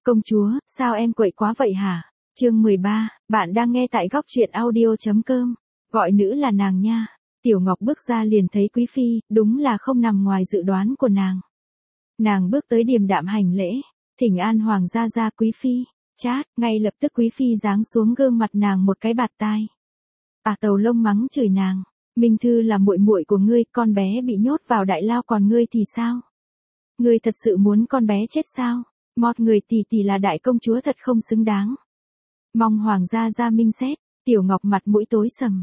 Công chúa, sao em quậy quá vậy hả? Chương 13, bạn đang nghe tại góc truyện audio.com. Gọi nữ là nàng nha. Tiểu Ngọc bước ra liền thấy Quý Phi, đúng là không nằm ngoài dự đoán của nàng. Nàng bước tới điềm đạm hành lễ, thỉnh an hoàng gia Quý Phi. Chát, ngay lập tức Quý Phi giáng xuống gương mặt nàng một cái bạt tai. Tàu lông mắng chửi nàng, Minh Thư là muội muội của ngươi, con bé bị nhốt vào đại lao còn ngươi thì sao? Ngươi thật sự muốn con bé chết sao? Mót người tỷ là đại công chúa thật không xứng đáng. Mong hoàng gia ra minh xét. Tiểu Ngọc mặt mũi tối sầm,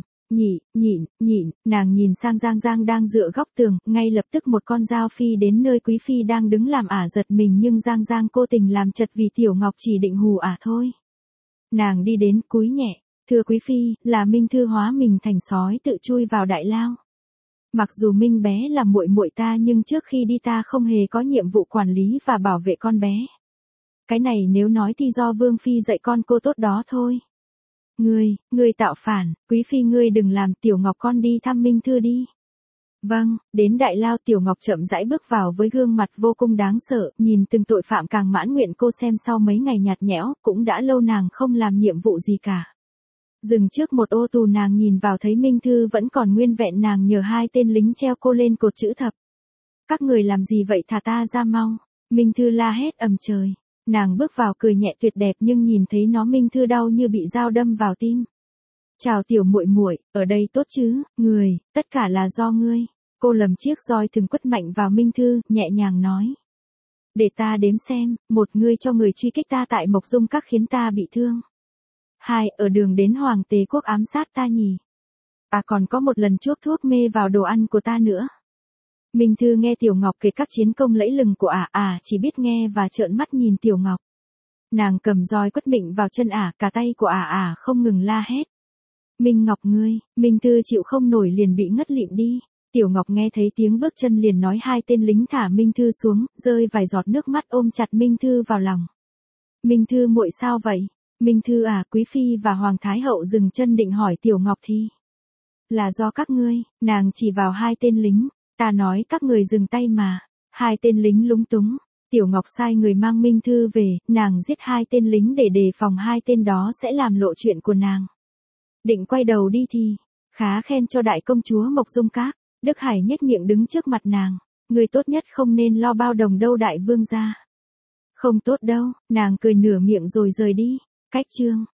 nhịn, nàng nhìn sang Giang đang dựa góc tường, ngay lập tức một con dao phi đến nơi Quý Phi đang đứng làm ả giật mình, nhưng Giang cố tình làm chật vì Tiểu Ngọc chỉ định hù ả thôi. Nàng đi đến cúi nhẹ, thưa Quý Phi, là Minh Thư hóa mình thành sói tự chui vào đại lao. Mặc dù Minh bé là muội muội ta nhưng trước khi đi ta không hề có nhiệm vụ quản lý và bảo vệ con bé. Cái này nếu nói thì do Vương Phi dạy con cô tốt đó thôi. Ngươi tạo phản, Quý Phi ngươi đừng làm, Tiểu Ngọc con đi thăm Minh Thư đi. Vâng, đến đại lao Tiểu Ngọc chậm rãi bước vào với gương mặt vô cùng đáng sợ, nhìn từng tội phạm càng mãn nguyện cô xem sau mấy ngày nhạt nhẽo, cũng đã lâu nàng không làm nhiệm vụ gì cả. Dừng trước một ô tù nàng nhìn vào thấy Minh Thư vẫn còn nguyên vẹn, nàng nhờ hai tên lính treo cô lên cột chữ thập. Các người làm gì vậy, thả ta ra mau. Minh Thư la hét ầm trời. Nàng bước vào cười nhẹ tuyệt đẹp nhưng nhìn thấy nó Minh Thư đau như bị dao đâm vào tim. Chào tiểu muội muội, ở đây tốt chứ, tất cả là do ngươi. Cô lầm chiếc roi thường quất mạnh vào Minh Thư, nhẹ nhàng nói. Để ta đếm xem, 1 ngươi cho người truy kích ta tại Mộc Dung Các khiến ta bị thương. 2, ở đường đến Hoàng Tề Quốc ám sát ta nhỉ. Còn có một lần chuốc thuốc mê vào đồ ăn của ta nữa. Minh Thư nghe Tiểu Ngọc kể các chiến công lẫy lừng của ả, chỉ biết nghe và trợn mắt nhìn Tiểu Ngọc. Nàng cầm roi quất mịnh vào chân ả, cả tay của ả không ngừng la hét. Minh Ngọc ngươi, Minh Thư chịu không nổi liền bị ngất lịm đi. Tiểu Ngọc nghe thấy tiếng bước chân liền nói hai tên lính thả Minh Thư xuống, rơi vài giọt nước mắt ôm chặt Minh Thư vào lòng. Minh Thư muội sao vậy? Minh Thư Quý Phi và Hoàng Thái Hậu dừng chân định hỏi Tiểu Ngọc thì. Là do các ngươi, nàng chỉ vào hai tên lính. Ta nói các người dừng tay mà. Hai tên lính lúng túng. Tiểu Ngọc sai người mang Minh Thư về, nàng giết hai tên lính để đề phòng hai tên đó sẽ làm lộ chuyện của nàng. Định quay đầu đi thì, khá khen cho đại công chúa Mộc Dung Các. Đức Hải nhếch miệng đứng trước mặt nàng. Người tốt nhất không nên lo bao đồng đâu đại vương gia. Không tốt đâu, nàng cười nửa miệng rồi rời đi. Cách chương